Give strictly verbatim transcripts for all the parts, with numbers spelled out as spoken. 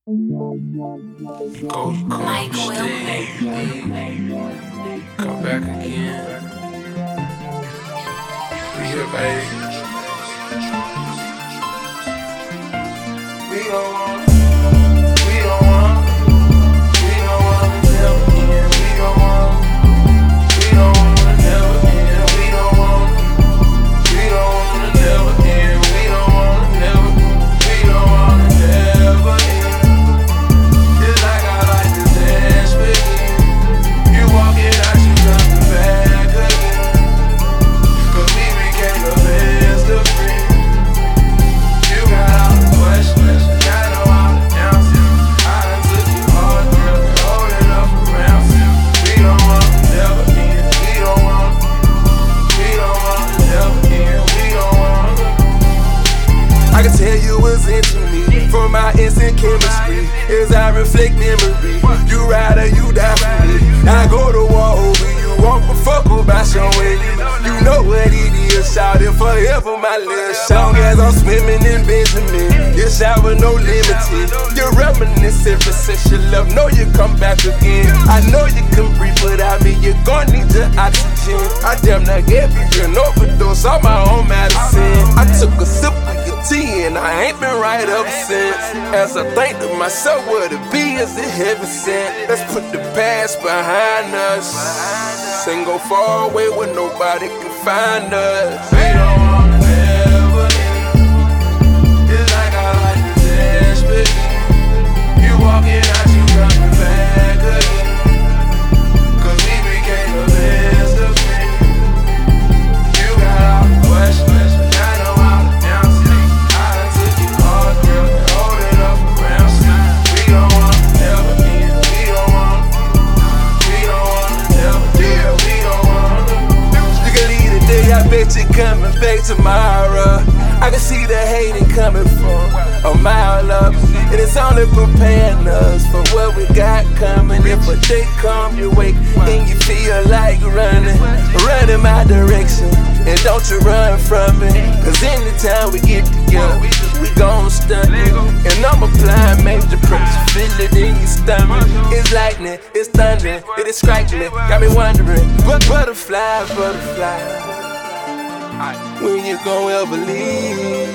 Go, come, stay, come back again. We here, baby. We don't want, we don't want, we don't want to never end. We don't want, we don't want to never end. We don't want, we don't want to never end. We don't want to never, we don't want to never end. It's like I like to dance with you. You walking out, you coming back again. Cause we became the best of friends. You got all the questions, got know all the answers. I done took you hard, girl, and hold it up around you. We don't want to never end. We don't want, we don't want to never end. We don't want to. I can tell you was into me from our instant chemistry. As I reflect memory, you ride or you die for me. I go to war over you, won't fuck about showing you. You know what it is, shout it forever, my little song. As I'm swimming in Benjamin, your shower no limited. You're reminiscent for sexual love, know you come back again. I know you can breathe without me, you're gonna need your oxygen. I damn near gave you an overdose on my own medicine. I took a sip of your tea and I ain't been right ever since. As I think to myself, what it be is it heaven sent. Let's put the past behind us and go far away where nobody can find us. We don't wanna never end. It's like I like to dance with you. You walking out, you coming back again. Cause we became the best of friends. You got all the questions, I know all the answers. I done took you hard, girl, and hold it up around you. We don't wanna never end. We don't want, we don't wanna never end. We don't wanna. You can leave today, I bet you coming back tomorrow. I can see the hating coming from a mile up, and it's only preparing us for what we got coming. If a day come your way and you feel like running, run in my direction, and don't you run from me. Cause anytime we get together, we gon' stun it. And I'm applying major pressure, feel it in your stomach. It's lightning, it's thunder, it is striking me, got me wondering, but butterfly, butterfly, when you gon' ever leave?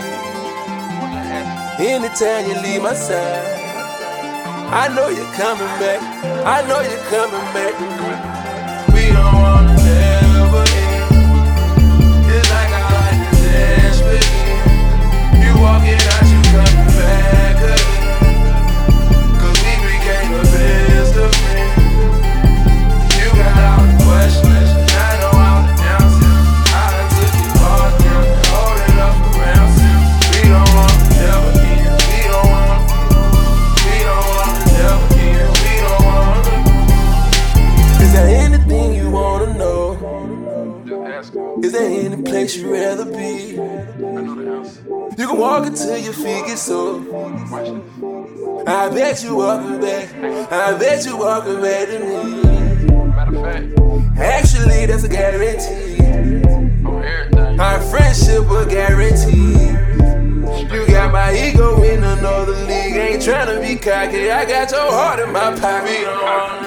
Anytime you leave my side, I know you're coming back, I know you're coming back. We don't wanna never end. It's like I like to dance with you. You walking out, you coming back again. Cause we became the best of friends. You got all the questions, I know all the answers. I done took you hard, girl, and hold it up around you. We don't want to never end. We don't want, we don't want to never end. We don't want to. Is there anything you wanna know? Is there any place you'd rather be? You can walk until your feet get sore. I bet you walking back, I bet you walking back to me. Actually, that's a guarantee. Our friendship a guarantee. You got my ego in another league. Ain't tryna be cocky, I got your heart in my pocket.